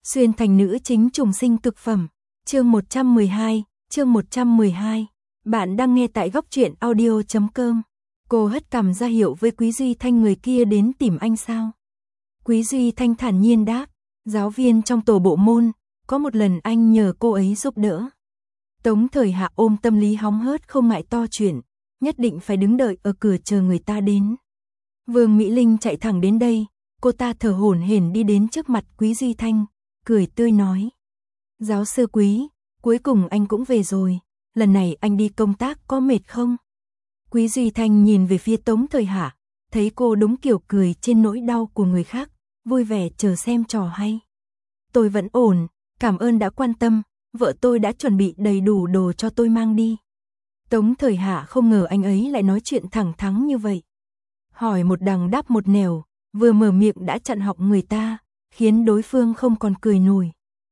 Xuyên thành nữ chính trùng sinh cực phẩm. Chương 112. Bạn đang nghe tại góc truyện audio.com. Cô hất cằm ra hiệu với Quý Duy Thanh người kia đến tìm anh sao? Quý Duy Thanh thản nhiên đáp, giáo viên trong tổ bộ môn, có một lần anh nhờ cô ấy giúp đỡ. Tống Thời Hạ ôm tâm lý hóng hớt không ngại to chuyện, nhất định phải đứng đợi ở cửa chờ người ta đến. Vương Mỹ Linh chạy thẳng đến đây, cô ta thở hổn hển đi đến trước mặt Quý Duy Thanh, cười tươi nói. Giáo sư Quý, cuối cùng anh cũng về rồi, lần này anh đi công tác có mệt không? Quý Duy Thanh nhìn về phía Tống Thời Hạ, thấy cô đúng kiểu cười trên nỗi đau của người khác, vui vẻ chờ xem trò hay. Tôi vẫn ổn, cảm ơn đã quan tâm, vợ tôi đã chuẩn bị đầy đủ đồ cho tôi mang đi. Tống Thời Hạ không ngờ anh ấy lại nói chuyện thẳng thắn như vậy. Hỏi một đằng đáp một nẻo, vừa mở miệng đã chặn họng người ta, khiến đối phương không còn cười nổi.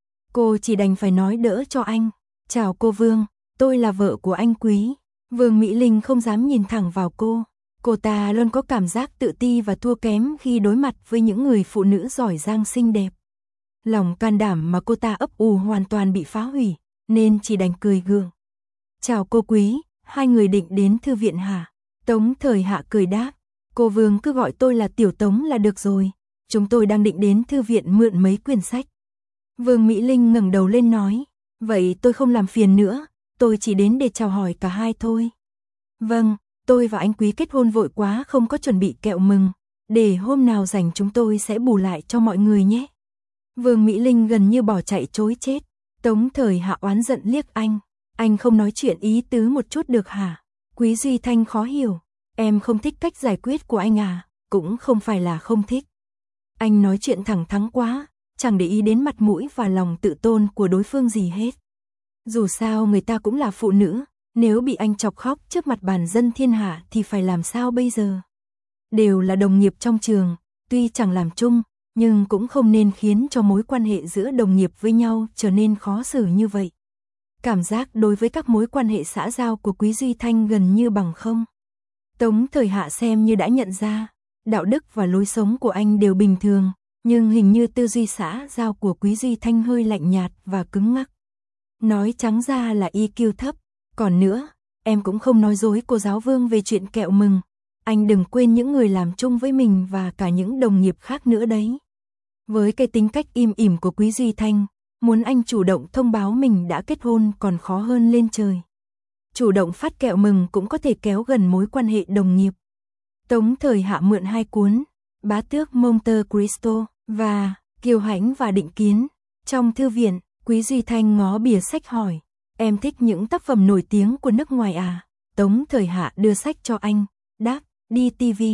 Cô chỉ đành phải nói đỡ cho anh. Chào cô Vương, tôi là vợ của anh Quý. Vương Mỹ Linh không dám nhìn thẳng vào cô. Cô ta luôn có cảm giác tự ti và thua kém khi đối mặt với những người phụ nữ giỏi giang xinh đẹp. Lòng can đảm mà cô ta ấp ủ hoàn toàn bị phá hủy, nên chỉ đành cười gượng. Chào cô Quý, hai người định đến thư viện hả? Tống Thời Hạ cười đáp, cô Vương cứ gọi tôi là Tiểu Tống là được rồi. Chúng tôi đang định đến thư viện mượn mấy quyển sách. Vương Mỹ Linh ngẩng đầu lên nói, vậy tôi không làm phiền nữa, tôi chỉ đến để chào hỏi cả hai thôi. Vâng, tôi và anh Quý kết hôn vội quá không có chuẩn bị kẹo mừng, để hôm nào rảnh chúng tôi sẽ bù lại cho mọi người nhé. Vương Mỹ Linh gần như bỏ chạy trối chết. Tống Thời Hạ oán giận liếc anh không nói chuyện ý tứ một chút được hả? Quý Duy Thanh khó hiểu, em không thích cách giải quyết của anh à? Cũng không phải là không thích. Anh nói chuyện thẳng thắn quá, chẳng để ý đến mặt mũi và lòng tự tôn của đối phương gì hết. Dù sao người ta cũng là phụ nữ, nếu bị anh chọc khóc trước mặt bàn dân thiên hạ thì phải làm sao bây giờ? Đều là đồng nghiệp trong trường, tuy chẳng làm chung, nhưng cũng không nên khiến cho mối quan hệ giữa đồng nghiệp với nhau trở nên khó xử như vậy. Cảm giác đối với các mối quan hệ xã giao của Quý Duy Thanh gần như bằng không. Tống Thời Hạ xem như đã nhận ra, đạo đức và lối sống của anh đều bình thường, nhưng hình như tư duy xã giao của Quý Duy Thanh hơi lạnh nhạt và cứng ngắc. Nói trắng ra là EQ thấp, còn nữa, em cũng không nói dối cô giáo Vương về chuyện kẹo mừng. Anh đừng quên những người làm chung với mình và cả những đồng nghiệp khác nữa đấy. Với cái tính cách im ỉm của Quý Duy Thanh, muốn anh chủ động thông báo mình đã kết hôn còn khó hơn lên trời. Chủ động phát kẹo mừng cũng có thể kéo gần mối quan hệ đồng nghiệp. Tống Thời Hạ mượn hai cuốn, Bá tước Monte Cristo và Kiều Hãnh và Định Kiến. Trong thư viện, Quý Duy Thanh ngó bìa sách hỏi, em thích những tác phẩm nổi tiếng của nước ngoài à? Tống Thời Hạ đưa sách cho anh, đáp, đi TV.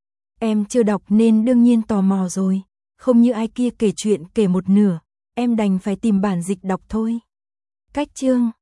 Em chưa đọc nên đương nhiên tò mò rồi, không như ai kia kể chuyện kể một nửa, em đành phải tìm bản dịch đọc thôi. Cách chương